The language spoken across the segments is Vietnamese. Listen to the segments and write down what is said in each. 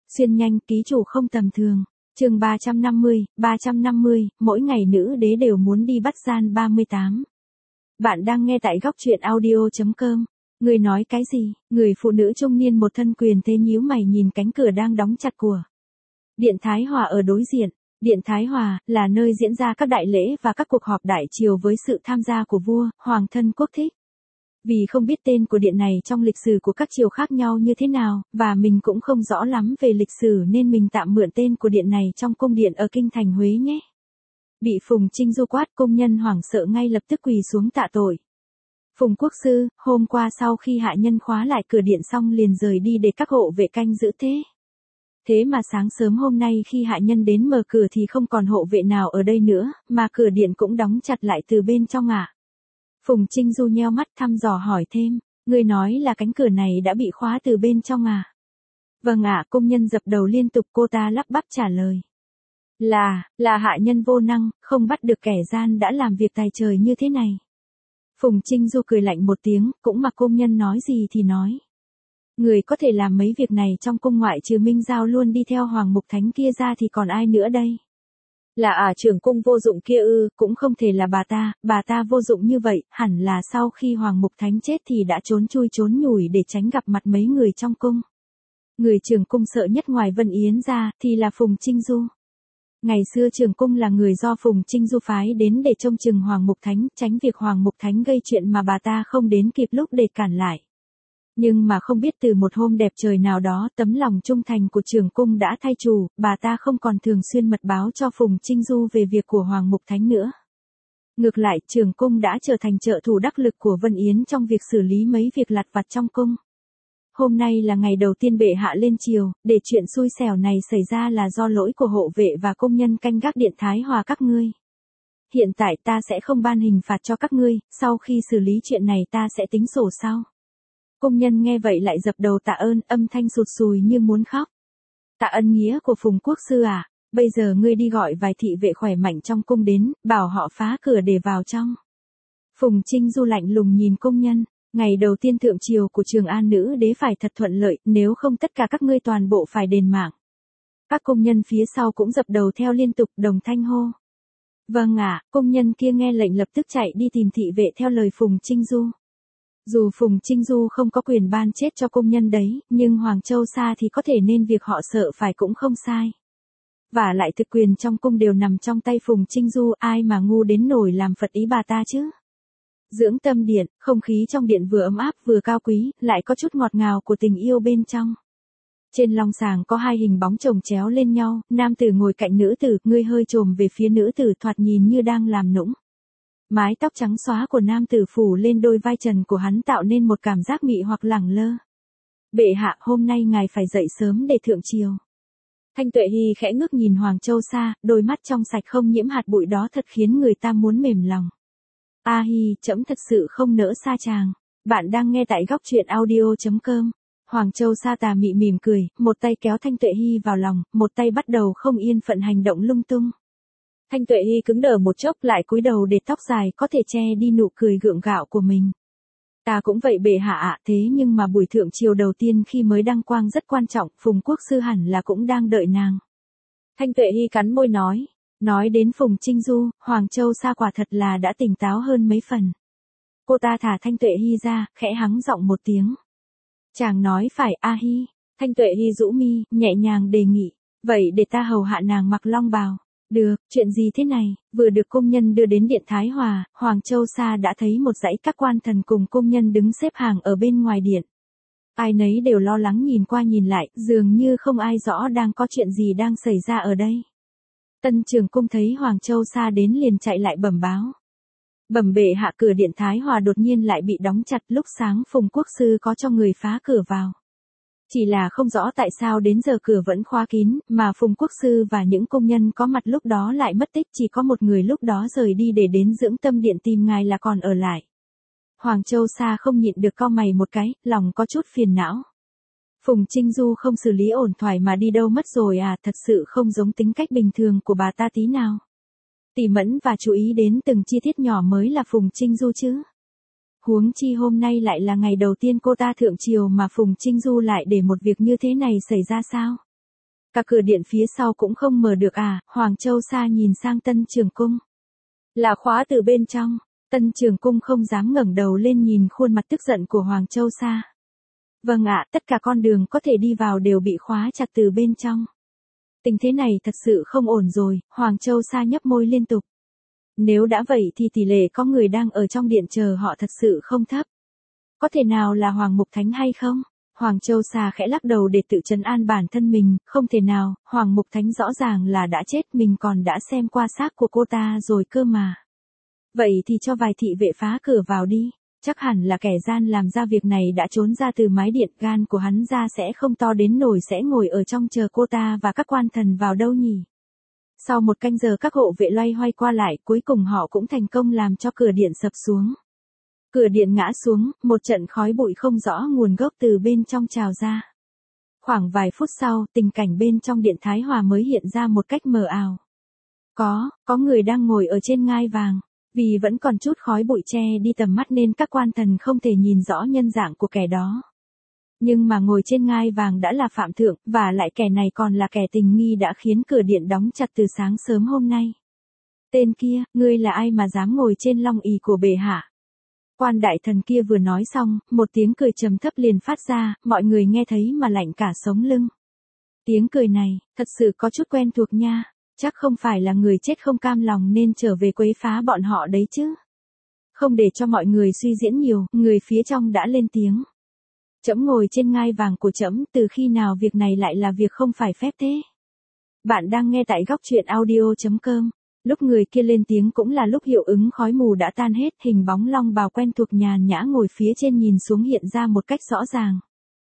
Xuyên nhanh, ký chủ không tầm thường. Chương 350, mỗi ngày nữ đế đều muốn đi bắt gian 38. Bạn đang nghe tại góc truyện audio.com. Người nói cái gì? Người phụ nữ trung niên một thân quyền thế nhíu mày nhìn cánh cửa đang đóng chặt của Điện Thái Hòa ở đối diện. Điện Thái Hòa là nơi diễn ra các đại lễ và các cuộc họp đại triều với sự tham gia của vua, hoàng thân quốc thích. Vì không biết tên của điện này trong lịch sử của các triều khác nhau như thế nào, và mình cũng không rõ lắm về lịch sử nên mình tạm mượn tên của điện này trong cung điện ở kinh thành Huế nhé. Bị Phùng Trinh Du quát, công nhân hoảng sợ ngay lập tức quỳ xuống tạ tội. Phùng Quốc Sư, hôm qua sau khi hạ nhân khóa lại cửa điện xong liền rời đi để các hộ vệ canh giữ thế. Thế mà sáng sớm hôm nay khi hạ nhân đến mở cửa thì không còn hộ vệ nào ở đây nữa, mà cửa điện cũng đóng chặt lại từ bên trong ạ. Phùng Trinh Du nheo mắt thăm dò hỏi thêm, người nói là cánh cửa này đã bị khóa từ bên trong à? Vâng ạ, công nhân dập đầu liên tục, cô ta lắp bắp trả lời. Là hạ nhân vô năng, không bắt được kẻ gian đã làm việc tài trời như thế này. Phùng Trinh Du cười lạnh một tiếng, cũng mặc công nhân nói gì thì nói. Người có thể làm mấy việc này trong cung ngoại trừ Minh Giao luôn đi theo Hoàng Mục Thánh kia ra thì còn ai nữa đây? Là trưởng cung vô dụng kia ư? Cũng không thể là bà ta vô dụng như vậy, hẳn là sau khi Hoàng Mục Thánh chết thì đã trốn chui trốn nhủi để tránh gặp mặt mấy người trong cung. Người trưởng cung sợ nhất ngoài Vân Yến ra thì là Phùng Trinh Du. Ngày xưa trưởng cung là người do Phùng Trinh Du phái đến để trông chừng Hoàng Mục Thánh, tránh việc Hoàng Mục Thánh gây chuyện mà bà ta không đến kịp lúc để cản lại. Nhưng mà không biết từ một hôm đẹp trời nào đó, tấm lòng trung thành của trưởng cung đã thay chủ, bà ta không còn thường xuyên mật báo cho Phùng Trinh Du về việc của Hoàng Mục Thánh nữa. Ngược lại, trưởng cung đã trở thành trợ thủ đắc lực của Vân Yến trong việc xử lý mấy việc lặt vặt trong cung. Hôm nay là ngày đầu tiên bệ hạ lên triều, để chuyện xui xẻo này xảy ra là do lỗi của hộ vệ và công nhân canh gác Điện Thái Hòa các ngươi. Hiện tại ta sẽ không ban hình phạt cho các ngươi, sau khi xử lý chuyện này ta sẽ tính sổ sau. Công nhân nghe vậy lại dập đầu tạ ơn, âm thanh sụt sùi như muốn khóc. Tạ ân nghĩa của Phùng Quốc Sư à, bây giờ ngươi đi gọi vài thị vệ khỏe mạnh trong cung đến, bảo họ phá cửa để vào trong. Phùng Trinh Du lạnh lùng nhìn công nhân, ngày đầu tiên thượng triều của Trường An nữ đế phải thật thuận lợi, nếu không tất cả các ngươi toàn bộ phải đền mạng. Các công nhân phía sau cũng dập đầu theo liên tục đồng thanh hô. Vâng ạ, công nhân kia nghe lệnh lập tức chạy đi tìm thị vệ theo lời Phùng Trinh Du. Dù Phùng Trinh Du không có quyền ban chết cho công nhân đấy, nhưng Hoàng Châu Sa thì có thể nên việc họ sợ phải cũng không sai. Và lại thực quyền trong cung đều nằm trong tay Phùng Trinh Du, ai mà ngu đến nổi làm phật ý bà ta chứ. Dưỡng Tâm Điện, không khí trong điện vừa ấm áp vừa cao quý, lại có chút ngọt ngào của tình yêu bên trong. Trên long sàng có hai hình bóng chồng chéo lên nhau, nam tử ngồi cạnh nữ tử, người hơi chồm về phía nữ tử thoạt nhìn như đang làm nũng. Mái tóc trắng xóa của nam tử phủ lên đôi vai trần của hắn tạo nên một cảm giác mị hoặc lẳng lơ. Bệ hạ, hôm nay ngài phải dậy sớm để thượng triều. Thanh Tuệ Hy khẽ ngước nhìn Hoàng Châu Sa, đôi mắt trong sạch không nhiễm hạt bụi đó thật khiến người ta muốn mềm lòng. A Hy, trẫm thật sự không nỡ xa chàng. Bạn đang nghe tại góc truyện audio.com. Hoàng Châu Sa tà mị mỉm cười, một tay kéo Thanh Tuệ Hy vào lòng, một tay bắt đầu không yên phận hành động lung tung. Thanh Tuệ Hy cứng đờ một chốc lại cúi đầu để tóc dài có thể che đi nụ cười gượng gạo của mình. Ta cũng vậy bệ hạ ạ, thế nhưng mà buổi thượng triều đầu tiên khi mới đăng quang rất quan trọng, Phùng Quốc Sư hẳn là cũng đang đợi nàng. Thanh Tuệ Hy cắn môi nói đến Phùng Trinh Du, Hoàng Châu Sa quả thật là đã tỉnh táo hơn mấy phần. Cô ta thả Thanh Tuệ Hy ra, khẽ hắng giọng một tiếng. Chàng nói phải A Hy. Thanh Tuệ Hy rũ mi, nhẹ nhàng đề nghị, vậy để ta hầu hạ nàng mặc long bào. Được, chuyện gì thế này? Vừa được công nhân đưa đến Điện Thái Hòa, Hoàng Châu Sa đã thấy một dãy các quan thần cùng công nhân đứng xếp hàng ở bên ngoài điện. Ai nấy đều lo lắng nhìn qua nhìn lại, dường như không ai rõ đang có chuyện gì đang xảy ra ở đây. Tân trưởng cung thấy Hoàng Châu Sa đến liền chạy lại bẩm báo. Bẩm bệ hạ, cửa Điện Thái Hòa đột nhiên lại bị đóng chặt, lúc sáng Phùng Quốc Sư có cho người phá cửa vào. Chỉ là không rõ tại sao đến giờ cửa vẫn khóa kín, mà Phùng Quốc Sư và những công nhân có mặt lúc đó lại mất tích, chỉ có một người lúc đó rời đi để đến Dưỡng Tâm Điện tìm ngài là còn ở lại. Hoàng Châu Sa không nhịn được cau mày một cái, lòng có chút phiền não. Phùng Trinh Du không xử lý ổn thỏa mà đi đâu mất rồi à, thật sự không giống tính cách bình thường của bà ta tí nào. Tỉ mẫn và chú ý đến từng chi tiết nhỏ mới là Phùng Trinh Du chứ. Huống chi hôm nay lại là ngày đầu tiên cô ta thượng triều mà Phùng Trinh Du lại để một việc như thế này xảy ra sao? Cả cửa điện phía sau cũng không mở được à? Hoàng Châu Sa nhìn sang Tân Trường Cung. Là khóa từ bên trong. Tân Trường Cung không dám ngẩng đầu lên nhìn khuôn mặt tức giận của Hoàng Châu Sa. Vâng ạ, tất cả con đường có thể đi vào đều bị khóa chặt từ bên trong. Tình thế này thật sự không ổn rồi, Hoàng Châu Sa nhấp môi liên tục. Nếu đã vậy thì tỷ lệ có người đang ở trong điện chờ họ thật sự không thấp. Có thể nào là Hoàng Mục Thánh hay không? Hoàng Châu Sa khẽ lắc đầu để tự trấn an bản thân mình, không thể nào, Hoàng Mục Thánh rõ ràng là đã chết, mình còn đã xem qua xác của cô ta rồi cơ mà. Vậy thì cho vài thị vệ phá cửa vào đi, chắc hẳn là kẻ gian làm ra việc này đã trốn ra từ mái điện, gan của hắn ra sẽ không to đến nổi sẽ ngồi ở trong chờ cô ta và các quan thần vào đâu nhỉ. Sau một canh giờ các hộ vệ loay hoay qua lại, cuối cùng họ cũng thành công làm cho cửa điện sập xuống. Cửa điện ngã xuống, một trận khói bụi không rõ nguồn gốc từ bên trong trào ra. Khoảng vài phút sau, tình cảnh bên trong điện Thái Hòa mới hiện ra một cách mờ ảo. Có người đang ngồi ở trên ngai vàng. Vì vẫn còn chút khói bụi che đi tầm mắt nên các quan thần không thể nhìn rõ nhân dạng của kẻ đó. Nhưng mà ngồi trên ngai vàng đã là Phạm Thượng, và lại kẻ này còn là kẻ tình nghi đã khiến cửa điện đóng chặt từ sáng sớm hôm nay. Tên kia, ngươi là ai mà dám ngồi trên long ỷ của bệ hạ? Quan đại thần kia vừa nói xong, một tiếng cười trầm thấp liền phát ra, mọi người nghe thấy mà lạnh cả sống lưng. Tiếng cười này, thật sự có chút quen thuộc nha. Chắc không phải là người chết không cam lòng nên trở về quấy phá bọn họ đấy chứ. Không để cho mọi người suy diễn nhiều, người phía trong đã lên tiếng. Trẫm ngồi trên ngai vàng của trẫm, từ khi nào việc này lại là việc không phải phép thế? Bạn đang nghe tại góc truyện audio.com. Lúc người kia lên tiếng cũng là lúc hiệu ứng khói mù đã tan hết, hình bóng long bào quen thuộc nhàn nhã ngồi phía trên nhìn xuống hiện ra một cách rõ ràng.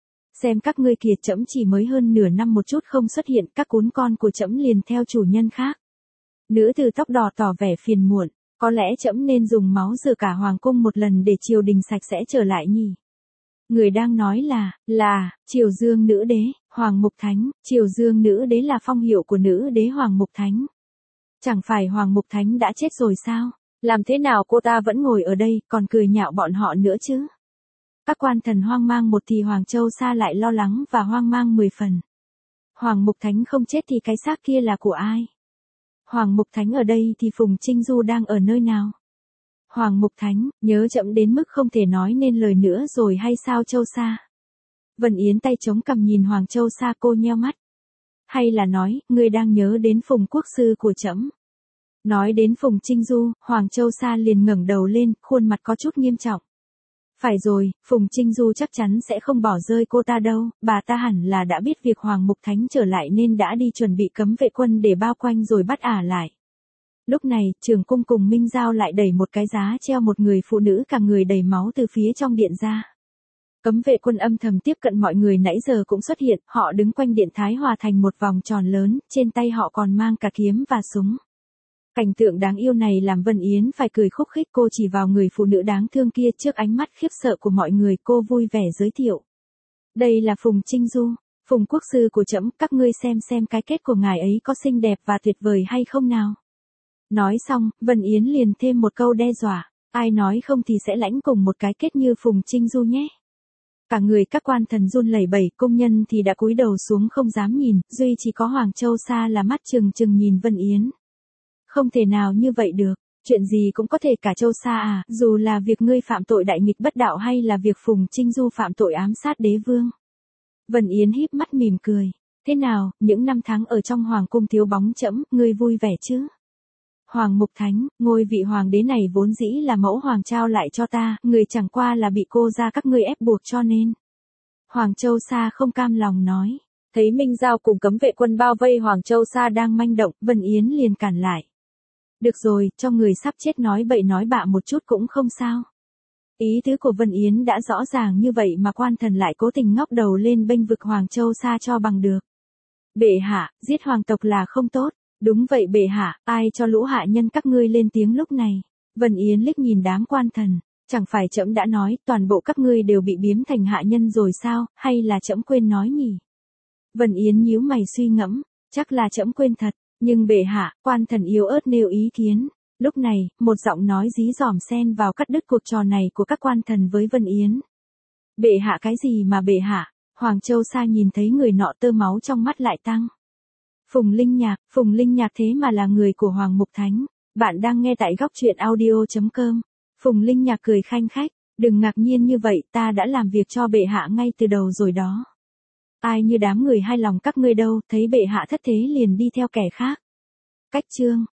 Xem các ngươi kìa, trẫm chỉ mới hơn nửa năm một chút không xuất hiện, các cún con của trẫm liền theo chủ nhân khác. Nữ tử tóc đỏ tỏ vẻ phiền muộn, có lẽ trẫm nên dùng máu rửa cả hoàng cung một lần để triều đình sạch sẽ trở lại nhỉ. Người đang nói là, Triều Dương Nữ Đế, Hoàng Mục Thánh, Triều Dương Nữ Đế là phong hiệu của Nữ Đế Hoàng Mục Thánh. Chẳng phải Hoàng Mục Thánh đã chết rồi sao? Làm thế nào cô ta vẫn ngồi ở đây, còn cười nhạo bọn họ nữa chứ? Các quan thần hoang mang một thì Hoàng Châu Sa lại lo lắng và hoang mang 10 phần. Hoàng Mục Thánh không chết thì cái xác kia là của ai? Hoàng Mục Thánh ở đây thì Phùng Trinh Du đang ở nơi nào? Hoàng Mục Thánh, nhớ chậm đến mức không thể nói nên lời nữa rồi hay sao Châu Sa? Vân Yến tay chống cằm nhìn Hoàng Châu Sa, cô nheo mắt. Hay là nói, ngươi đang nhớ đến Phùng Quốc sư của trẫm? Nói đến Phùng Trinh Du, Hoàng Châu Sa liền ngẩng đầu lên, khuôn mặt có chút nghiêm trọng. Phải rồi, Phùng Trinh Du chắc chắn sẽ không bỏ rơi cô ta đâu, bà ta hẳn là đã biết việc Hoàng Mục Thánh trở lại nên đã đi chuẩn bị cấm vệ quân để bao quanh rồi bắt ả lại. Lúc này, Trường Cung cùng Minh Giao lại đẩy một cái giá treo một người phụ nữ cả người đầy máu từ phía trong điện ra. Cấm vệ quân âm thầm tiếp cận mọi người nãy giờ cũng xuất hiện, họ đứng quanh điện Thái Hòa thành một vòng tròn lớn, trên tay họ còn mang cả kiếm và súng. Cảnh tượng đáng yêu này làm Vân Yến phải cười khúc khích, cô chỉ vào người phụ nữ đáng thương kia, trước ánh mắt khiếp sợ của mọi người cô vui vẻ giới thiệu. Đây là Phùng Trinh Du, Phùng Quốc sư của trẫm, các ngươi xem cái kết của ngài ấy có xinh đẹp và tuyệt vời hay không nào. Nói xong, Vân Yến liền thêm một câu đe dọa, ai nói không thì sẽ lãnh cùng một cái kết như Phùng Trinh Du nhé. Cả người các quan thần run lẩy bẩy, công nhân thì đã cúi đầu xuống không dám nhìn, duy chỉ có Hoàng Châu Sa là mắt trừng trừng nhìn Vân Yến. Không thể nào như vậy được, chuyện gì cũng có thể cả Châu Sa à, dù là việc ngươi phạm tội đại nghịch bất đạo hay là việc Phùng Trinh Du phạm tội ám sát đế vương. Vân Yến híp mắt mỉm cười, thế nào, những năm tháng ở trong hoàng cung thiếu bóng trẫm, ngươi vui vẻ chứ? Hoàng Mục Thánh, ngôi vị hoàng đế này vốn dĩ là mẫu hoàng trao lại cho ta, người chẳng qua là bị cô gia các ngươi ép buộc cho nên. Hoàng Châu Sa không cam lòng nói, thấy Minh Giao cùng cấm vệ quân bao vây Hoàng Châu Sa đang manh động, Vân Yến liền cản lại. Được rồi, cho người sắp chết nói bậy nói bạ một chút cũng không sao. Ý tứ của Vân Yến đã rõ ràng như vậy mà quan thần lại cố tình ngóc đầu lên bênh vực Hoàng Châu Sa cho bằng được. Bệ hạ, giết hoàng tộc là không tốt. Đúng vậy bệ hạ, ai cho lũ hạ nhân các ngươi lên tiếng lúc này? Vân Yến liếc nhìn đám quan thần, chẳng phải trẫm đã nói toàn bộ các ngươi đều bị biếm thành hạ nhân rồi sao, hay là trẫm quên nói nhỉ? Vân Yến nhíu mày suy ngẫm, chắc là trẫm quên thật, nhưng bệ hạ, quan thần yếu ớt nêu ý kiến. Lúc này, một giọng nói dí dỏm xen vào cắt đứt cuộc trò này của các quan thần với Vân Yến. Bệ hạ cái gì mà bệ hạ? Hoàng Châu Sa nhìn thấy người nọ tơ máu trong mắt lại tăng. Phùng Linh Nhạc thế mà là người của Hoàng Mục Thánh. Bạn đang nghe tại góc truyện audio.com. Phùng Linh Nhạc cười khanh khách, đừng ngạc nhiên như vậy, ta đã làm việc cho bệ hạ ngay từ đầu rồi đó. Ai như đám người hai lòng các ngươi đâu, thấy bệ hạ thất thế liền đi theo kẻ khác. Cách chương